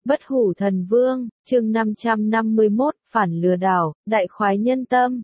Bất hủ thần vương, chương 551, phản lừa đảo, đại khoái nhân tâm.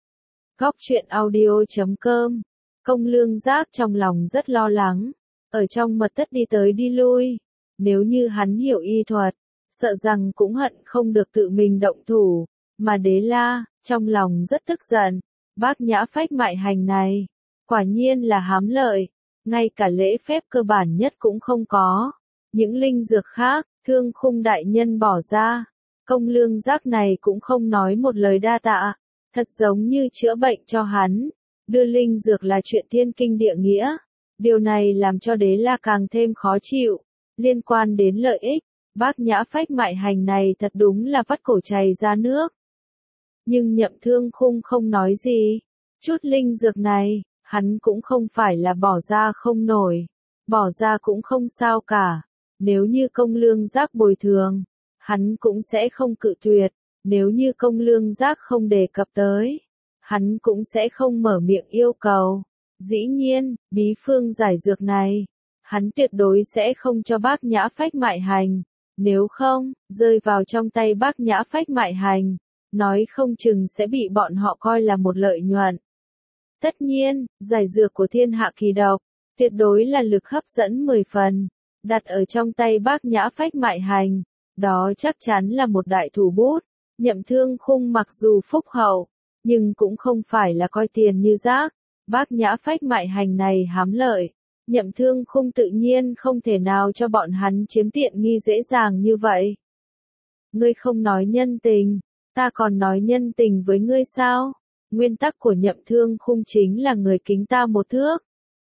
Góc truyện audio.com. Công Lương Giác trong lòng rất lo lắng, ở trong mật thất đi tới đi lui. Nếu như hắn hiểu y thuật, sợ rằng cũng hận không được tự mình động thủ, mà Đế La, trong lòng rất tức giận. Bác Nhã Phách mại hành này, quả nhiên là hám lợi, ngay cả lễ phép cơ bản nhất cũng không có. Những linh dược khác, Thương Khung đại nhân bỏ ra, Công Lương Giác này cũng không nói một lời đa tạ, thật giống như chữa bệnh cho hắn. Đưa linh dược là chuyện thiên kinh địa nghĩa, điều này làm cho Đế La càng thêm khó chịu. Liên quan đến lợi ích, Bác Nhã Phách mại hành này thật đúng là vắt cổ chảy ra nước. Nhưng Nhậm Thương Khung không nói gì, chút linh dược này, hắn cũng không phải là bỏ ra không nổi, bỏ ra cũng không sao cả. Nếu như Công Lương Giác bồi thường, hắn cũng sẽ không cự tuyệt, nếu như Công Lương Giác không đề cập tới, hắn cũng sẽ không mở miệng yêu cầu. Dĩ nhiên, bí phương giải dược này, hắn tuyệt đối sẽ không cho Bác Nhã Phách mại hành, nếu không, rơi vào trong tay Bác Nhã Phách mại hành, nói không chừng sẽ bị bọn họ coi là một lợi nhuận. Tất nhiên, giải dược của thiên hạ kỳ độc, tuyệt đối là lực hấp dẫn 10 phần. Đặt ở trong tay Bác Nhã Phách mại hành, đó chắc chắn là một đại thủ bút. Nhậm Thương Khung mặc dù phúc hậu, nhưng cũng không phải là coi tiền như rác. Bác Nhã Phách mại hành này hám lợi, Nhậm Thương Khung tự nhiên không thể nào cho bọn hắn chiếm tiện nghi dễ dàng như vậy. Ngươi không nói nhân tình, ta còn nói nhân tình với ngươi sao? Nguyên tắc của Nhậm Thương Khung chính là người kính ta một thước,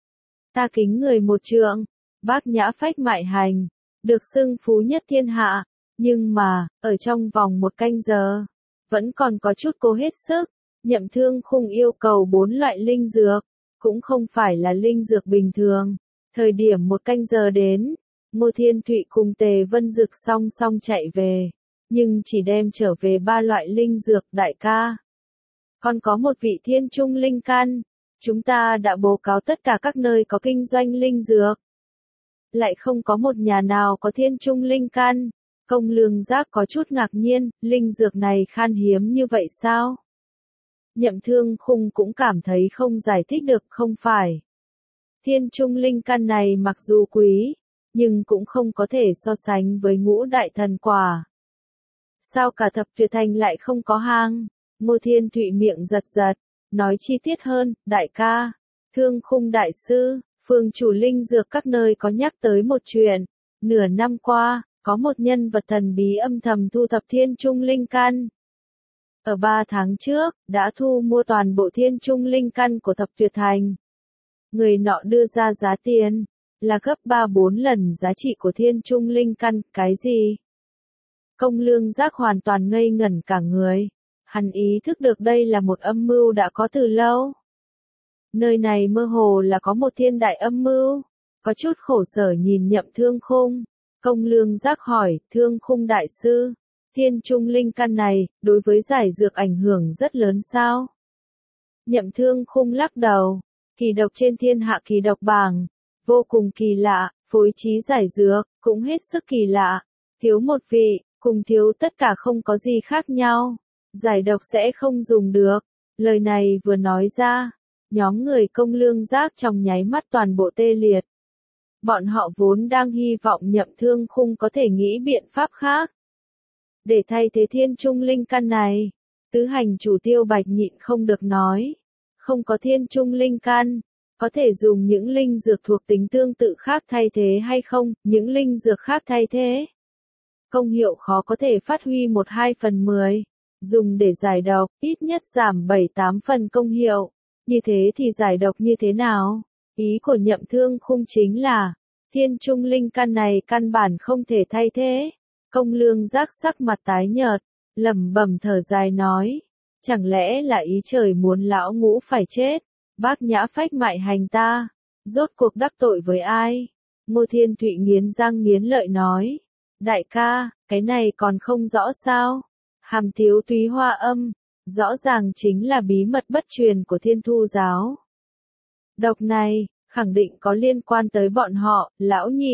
ta kính người một trượng. Bác Nhã Phách mại hành, được xưng phú nhất thiên hạ, nhưng mà, ở trong vòng 1 canh giờ, vẫn còn có chút cố hết sức. Nhậm Thương Khung yêu cầu 4 loại linh dược, cũng không phải là linh dược bình thường. Thời điểm 1 canh giờ đến, Ngô Thiên Thụy cùng Tề Vân Dực song song chạy về, nhưng chỉ đem trở về 3 loại linh dược. Đại ca, còn có một vị thiên trung linh căn, chúng ta đã báo cáo tất cả các nơi có kinh doanh linh dược, lại không có một nhà nào có thiên trung linh căn. Công Lương Giác có chút ngạc nhiên, linh dược này khan hiếm như vậy sao? Nhậm Thương Khung cũng cảm thấy không giải thích được. Không phải, thiên trung linh căn này mặc dù quý, nhưng cũng không có thể so sánh với Ngũ Đại Thần Quả. Sao cả Thập Tuyệt Thành lại không có hàng? Ngô Thiên Thụy miệng giật giật, nói chi tiết hơn. Đại ca, Thương Khung đại sư, Phương chủ linh dược các nơi có nhắc tới một chuyện, nửa năm qua, có một nhân vật thần bí âm thầm thu thập thiên trung linh căn. Ở 3 tháng trước, đã thu mua toàn bộ thiên trung linh căn của Thập Tuyệt Thành. Người nọ đưa ra giá tiền, là gấp 3-4 lần giá trị của thiên trung linh căn. Cái gì? Công Lương Giác hoàn toàn ngây ngẩn cả người. Hắn ý thức được đây là một âm mưu đã có từ lâu. Nơi này mơ hồ là có một thiên đại âm mưu. Có chút khổ sở nhìn Nhậm Thương Khung. Công Lương Giác hỏi, Thương Khung đại sư, thiên trung linh căn này, đối với giải dược ảnh hưởng rất lớn sao? Nhậm Thương Khung lắc đầu, kỳ độc trên thiên hạ kỳ độc bảng, vô cùng kỳ lạ, phối trí giải dược, cũng hết sức kỳ lạ. Thiếu một vị, cùng thiếu tất cả không có gì khác nhau. Giải độc sẽ không dùng được. Lời này vừa nói ra, nhóm người Công Lương Giác trong nháy mắt toàn bộ tê liệt. Bọn họ vốn đang hy vọng Nhậm Thương Khung có thể nghĩ biện pháp khác để thay thế thiên trung linh căn này. Tứ hành chủ Tiêu Bạch nhịn không được nói, không có thiên trung linh căn, có thể dùng những linh dược thuộc tính tương tự khác thay thế hay không? Những linh dược khác thay thế, công hiệu khó có thể phát huy 1-2 phần 10, dùng để giải độc, ít nhất giảm 7-8 phần công hiệu. Như thế thì giải độc như thế nào? Ý của Nhậm Thương Khung chính là, thiên trung linh căn này căn bản không thể thay thế. Công Lương Giác sắc mặt tái nhợt, lẩm bẩm thở dài nói, chẳng lẽ là ý trời muốn lão Ngũ phải chết? Bác Nhã Phách mại hành ta, rốt cuộc đắc tội với ai? Ngô Thiên Thụy nghiến răng nghiến lợi nói, đại ca, cái này còn không rõ sao? Hàm Tiếu Túy Hoa Âm, rõ ràng chính là bí mật bất truyền của Thiên Thu giáo. Độc này, khẳng định có liên quan tới bọn họ. Lão nhị,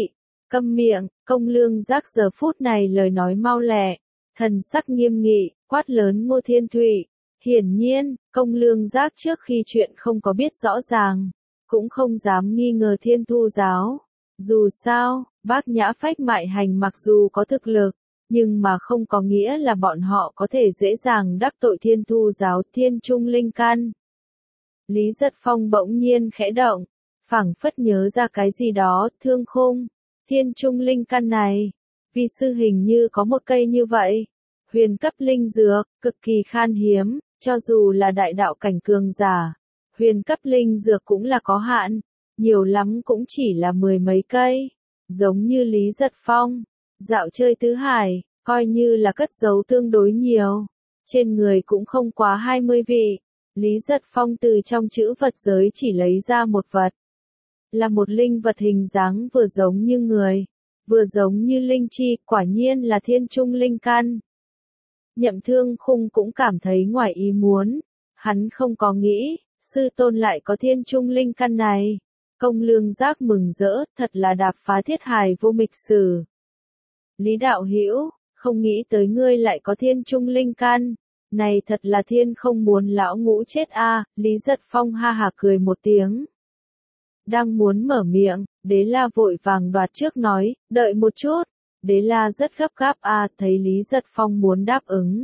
Câm miệng, Công Lương Giác giờ phút này lời nói mau lẹ, thần sắc nghiêm nghị, quát lớn Ngô Thiên Thụy. Hiển nhiên, Công Lương Giác trước khi chuyện không có biết rõ ràng, cũng không dám nghi ngờ Thiên Thu giáo. Dù sao, Bác Nhã Phách Mại Hành mặc dù có thực lực, nhưng mà không có nghĩa là bọn họ có thể dễ dàng đắc tội Thiên Thu giáo Thiên Trung Linh Căn. Lý Giật Phong bỗng nhiên khẽ động, phảng phất nhớ ra cái gì đó, Thương Khung, Thiên Trung Linh Căn này, vi sư hình như có một cây như vậy, huyền cấp linh dược, cực kỳ khan hiếm, cho dù là đại đạo cảnh cường giả, huyền cấp linh dược cũng là có hạn, nhiều lắm cũng chỉ là 10 mấy cây, giống như Lý Giật Phong, dạo chơi tứ hải, coi như là cất giấu tương đối nhiều, trên người cũng không quá 20 vị. Lý Giật Phong từ trong chữ vật giới chỉ lấy ra một vật. Là một linh vật hình dáng vừa giống như người, vừa giống như linh chi, quả nhiên là Thiên Trung Linh Căn. Nhậm Thương Khung cũng cảm thấy ngoài ý muốn, hắn không có nghĩ, sư tôn lại có Thiên Trung Linh Căn này. Công Lương Giác mừng rỡ, thật là đạp phá thiết hài vô mịch sử. Lý đạo hữu, không nghĩ tới ngươi lại có Thiên Trung Linh Căn. Này thật là thiên không muốn lão ngũ chết a. Lý Giật Phong ha hả cười một tiếng. Đang muốn mở miệng, Đế La vội vàng đoạt trước nói, đợi một chút. Đế La rất gấp gáp a, thấy Lý Giật Phong muốn đáp ứng.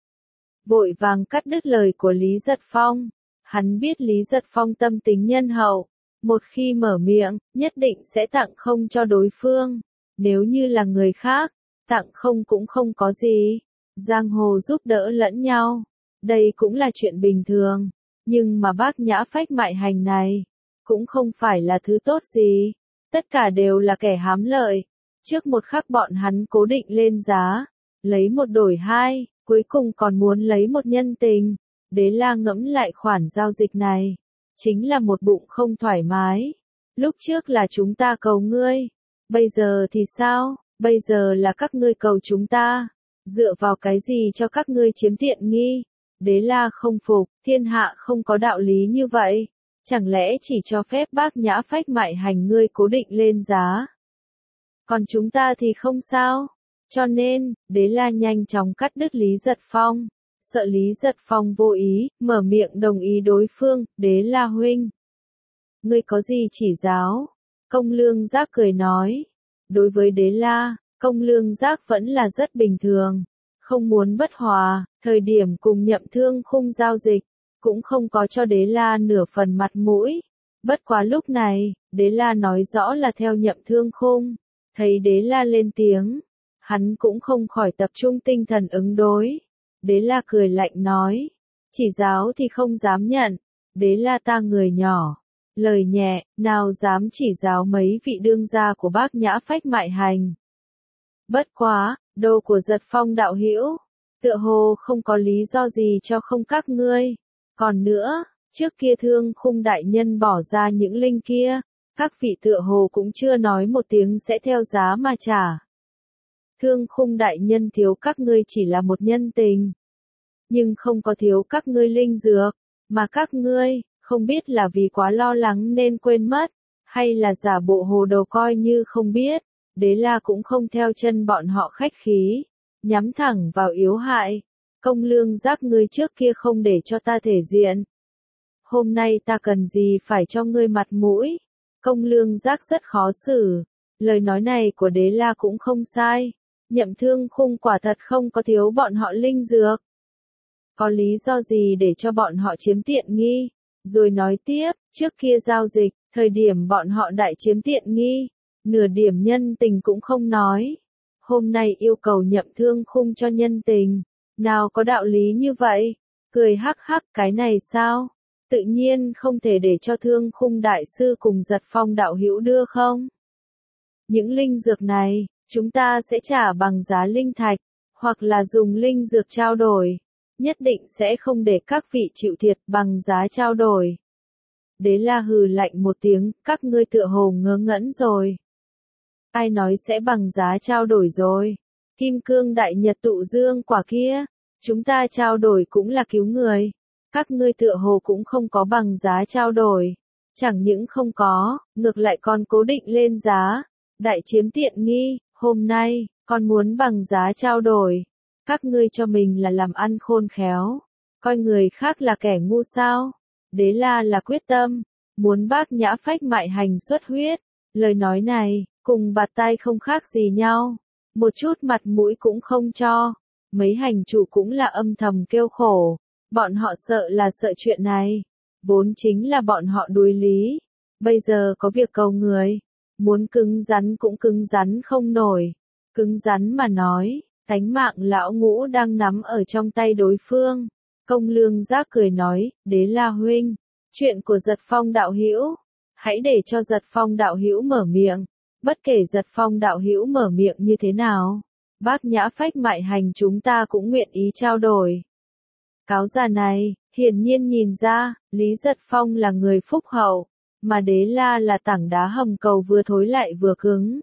Vội vàng cắt đứt lời của Lý Giật Phong. Hắn biết Lý Giật Phong tâm tính nhân hậu. Một khi mở miệng, nhất định sẽ tặng không cho đối phương. Nếu như là người khác, tặng không cũng không có gì. Giang hồ giúp đỡ lẫn nhau, đây cũng là chuyện bình thường, nhưng mà Bác Nhã Phách Mại Hành này, cũng không phải là thứ tốt gì, tất cả đều là kẻ hám lợi, trước một khắc bọn hắn cố định lên giá, lấy một đổi hai, cuối cùng còn muốn lấy một nhân tình, Đế La ngẫm lại khoản giao dịch này, chính là một bụng không thoải mái, lúc trước là chúng ta cầu ngươi, bây giờ thì sao, bây giờ là các ngươi cầu chúng ta. Dựa vào cái gì cho các ngươi chiếm tiện nghi? Đế La không phục, thiên hạ không có đạo lý như vậy. Chẳng lẽ chỉ cho phép Bác Nhã Phách Mại Hành ngươi cố định lên giá? Còn chúng ta thì không sao. Cho nên, Đế La nhanh chóng cắt đứt Lý Giật Phong. Sợ Lý Giật Phong vô ý, mở miệng đồng ý đối phương, Đế La huynh. Ngươi có gì chỉ giáo? Công Lương Giác cười nói. Đối với Đế La, Công Lương Giác vẫn là rất bình thường, không muốn bất hòa, thời điểm cùng Nhậm Thương Khung giao dịch, cũng không có cho Đế La nửa phần mặt mũi. Bất quá lúc này, Đế La nói rõ là theo Nhậm Thương Khung, thấy Đế La lên tiếng, hắn cũng không khỏi tập trung tinh thần ứng đối. Đế La cười lạnh nói, chỉ giáo thì không dám nhận, Đế La ta người nhỏ. Lời nhẹ, nào dám chỉ giáo mấy vị đương gia của Bác Nhã Phách Mại Hành. Bất quá, đồ của Giật Phong đạo hữu, tựa hồ không có lý do gì cho không các ngươi. Còn nữa, trước kia Thương Khung đại nhân bỏ ra những linh kia, các vị tựa hồ cũng chưa nói một tiếng sẽ theo giá mà trả. Thương Khung đại nhân thiếu các ngươi chỉ là một nhân tình, nhưng không có thiếu các ngươi linh dược, mà các ngươi, không biết là vì quá lo lắng nên quên mất, hay là giả bộ hồ đồ coi như không biết. Đế La cũng không theo chân bọn họ khách khí, nhắm thẳng vào yếu hại. Công Lương Giác ngươi trước kia không để cho ta thể diện. Hôm nay ta cần gì phải cho ngươi mặt mũi? Công Lương Giác rất khó xử. Lời nói này của Đế La cũng không sai. Nhậm Thương Khung quả thật không có thiếu bọn họ linh dược. Có lý do gì để cho bọn họ chiếm tiện nghi? Rồi nói tiếp, trước kia giao dịch, thời điểm bọn họ đại chiếm tiện nghi. Nửa điểm nhân tình cũng không nói. Hôm nay yêu cầu Nhậm Thương Khung cho nhân tình. Nào có đạo lý như vậy? Cười hắc hắc cái này sao? Tự nhiên không thể để cho Thương Khung đại sư cùng Giật Phong đạo hữu đưa không? Những linh dược này, chúng ta sẽ trả bằng giá linh thạch, hoặc là dùng linh dược trao đổi. Nhất định sẽ không để các vị chịu thiệt bằng giá trao đổi. Đế La hừ lạnh một tiếng, các ngươi tựa hồ ngớ ngẩn rồi. Ai nói sẽ bằng giá trao đổi rồi? Kim cương đại nhật tụ dương quả kia, chúng ta trao đổi cũng là cứu người. Các ngươi tựa hồ cũng không có bằng giá trao đổi. Chẳng những không có, ngược lại còn cố định lên giá. đại chiếm tiện nghi, hôm nay, còn muốn bằng giá trao đổi. Các ngươi cho mình là làm ăn khôn khéo, coi người khác là kẻ ngu sao? Đế La là quyết tâm, muốn Bác Nhã phách mại hành xuất huyết. Lời nói này, cùng bạt tai không khác gì nhau, một chút mặt mũi cũng không cho. Mấy hành chủ cũng là âm thầm kêu khổ, bọn họ sợ là sợ chuyện này, vốn chính là bọn họ đuối lý, bây giờ có việc cầu người, muốn cứng rắn cũng cứng rắn không nổi, cứng rắn mà nói, tánh mạng lão Ngũ đang nắm ở trong tay đối phương. Công Lương Giác cười nói, Đế La huynh, chuyện của Giật Phong đạo hữu, hãy để cho Giật Phong đạo hữu mở miệng, bất kể Giật Phong đạo hữu mở miệng như thế nào, Bác Nhã phách mại hành chúng ta cũng nguyện ý trao đổi. Cáo già này, hiển nhiên nhìn ra, Lý Giật Phong là người phúc hậu, mà Đế La là tảng đá hầm cầu vừa thối lại vừa cứng.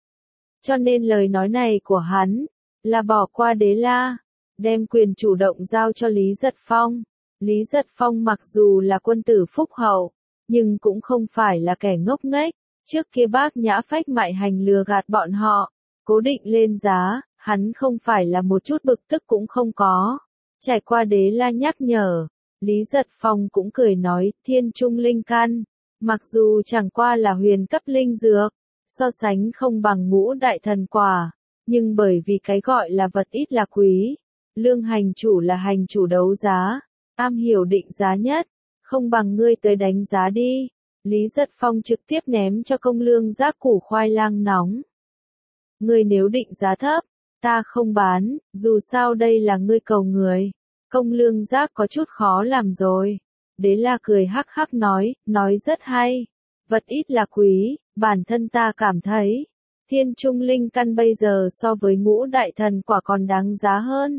Cho nên lời nói này của hắn, là bỏ qua Đế La, đem quyền chủ động giao cho Lý Giật Phong. Lý Giật Phong mặc dù là quân tử phúc hậu, nhưng cũng không phải là kẻ ngốc nghếch, trước kia Bác Nhã phách mại hành lừa gạt bọn họ, cố định lên giá, hắn không phải là một chút bực tức cũng không có. Trải qua Đế La nhắc nhở, Lý Giật Phong cũng cười nói, thiên trung linh căn, mặc dù chẳng qua là huyền cấp linh dược, so sánh không bằng Ngũ đại thần quả, nhưng bởi vì cái gọi là vật ít là quý, Lương hành chủ là hành chủ đấu giá, am hiểu định giá nhất, không bằng ngươi tới đánh giá đi. Lý Giật Phong trực tiếp ném cho Công Lương Giác củ khoai lang nóng. Ngươi nếu định giá thấp, ta không bán, dù sao đây là ngươi cầu người. Công Lương Giác có chút khó làm rồi. Đế La cười hắc hắc nói rất hay. Vật ít là quý, bản thân ta cảm thấy, thiên trung linh căn bây giờ so với Ngũ đại thần quả còn đáng giá hơn.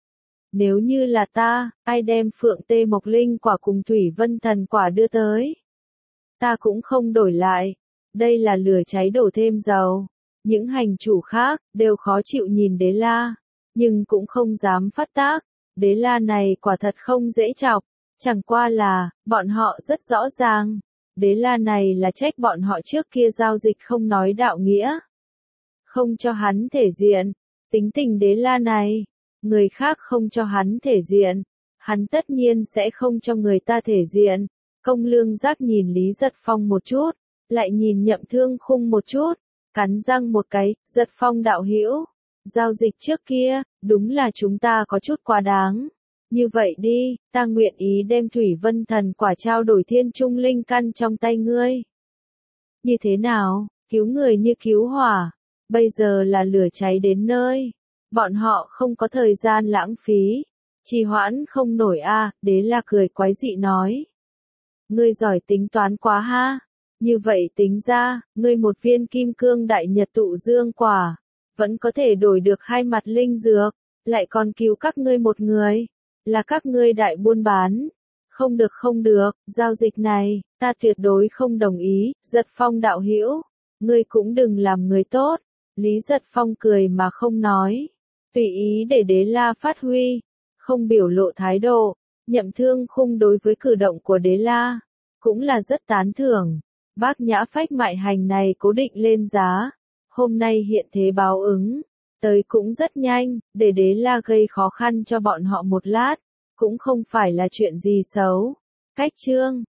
Nếu như là ta, ai đem Phượng Tê Mộc Linh quả cùng Thủy Vân Thần quả đưa tới? Ta cũng không đổi lại. Đây là lửa cháy đổ thêm dầu. Những hành chủ khác, đều khó chịu nhìn Đế La, nhưng cũng không dám phát tác. Đế La này quả thật không dễ chọc. Chẳng qua là, bọn họ rất rõ ràng. Đế La này là trách bọn họ trước kia giao dịch không nói đạo nghĩa. Không cho hắn thể diện. Tính tình Đế La này, người khác không cho hắn thể diện, hắn tất nhiên sẽ không cho người ta thể diện. Công Lương Giác nhìn Lý Giật Phong một chút, lại nhìn Nhậm Thương Khung một chút, cắn răng một cái, Giật Phong đạo hữu, giao dịch trước kia, đúng là chúng ta có chút quá đáng. Như vậy đi, ta nguyện ý đem Thủy Vân Thần quả trao đổi thiên trung linh căn trong tay ngươi. Như thế nào, cứu người như cứu hỏa, bây giờ là lửa cháy đến nơi. Bọn họ không có thời gian lãng phí, trì hoãn không nổi a. Đế La cười quái dị nói. Ngươi giỏi tính toán quá ha, như vậy tính ra, ngươi một viên kim cương đại nhật tụ dương quả, vẫn có thể đổi được 2 mặt linh dược, lại còn cứu các ngươi một người, là các ngươi đại buôn bán. Không được, giao dịch này, ta tuyệt đối không đồng ý. Giật Phong đạo hữu, ngươi cũng đừng làm người tốt. Lý Giật Phong cười mà không nói. Tùy ý để Đế La phát huy, không biểu lộ thái độ. Nhậm Thương Khung đối với cử động của Đế La, cũng là rất tán thưởng. Bác Nhã phách mại hành này cố định lên giá, hôm nay hiện thế báo ứng, tới cũng rất nhanh, để Đế La gây khó khăn cho bọn họ một lát, cũng không phải là chuyện gì xấu. Cách chương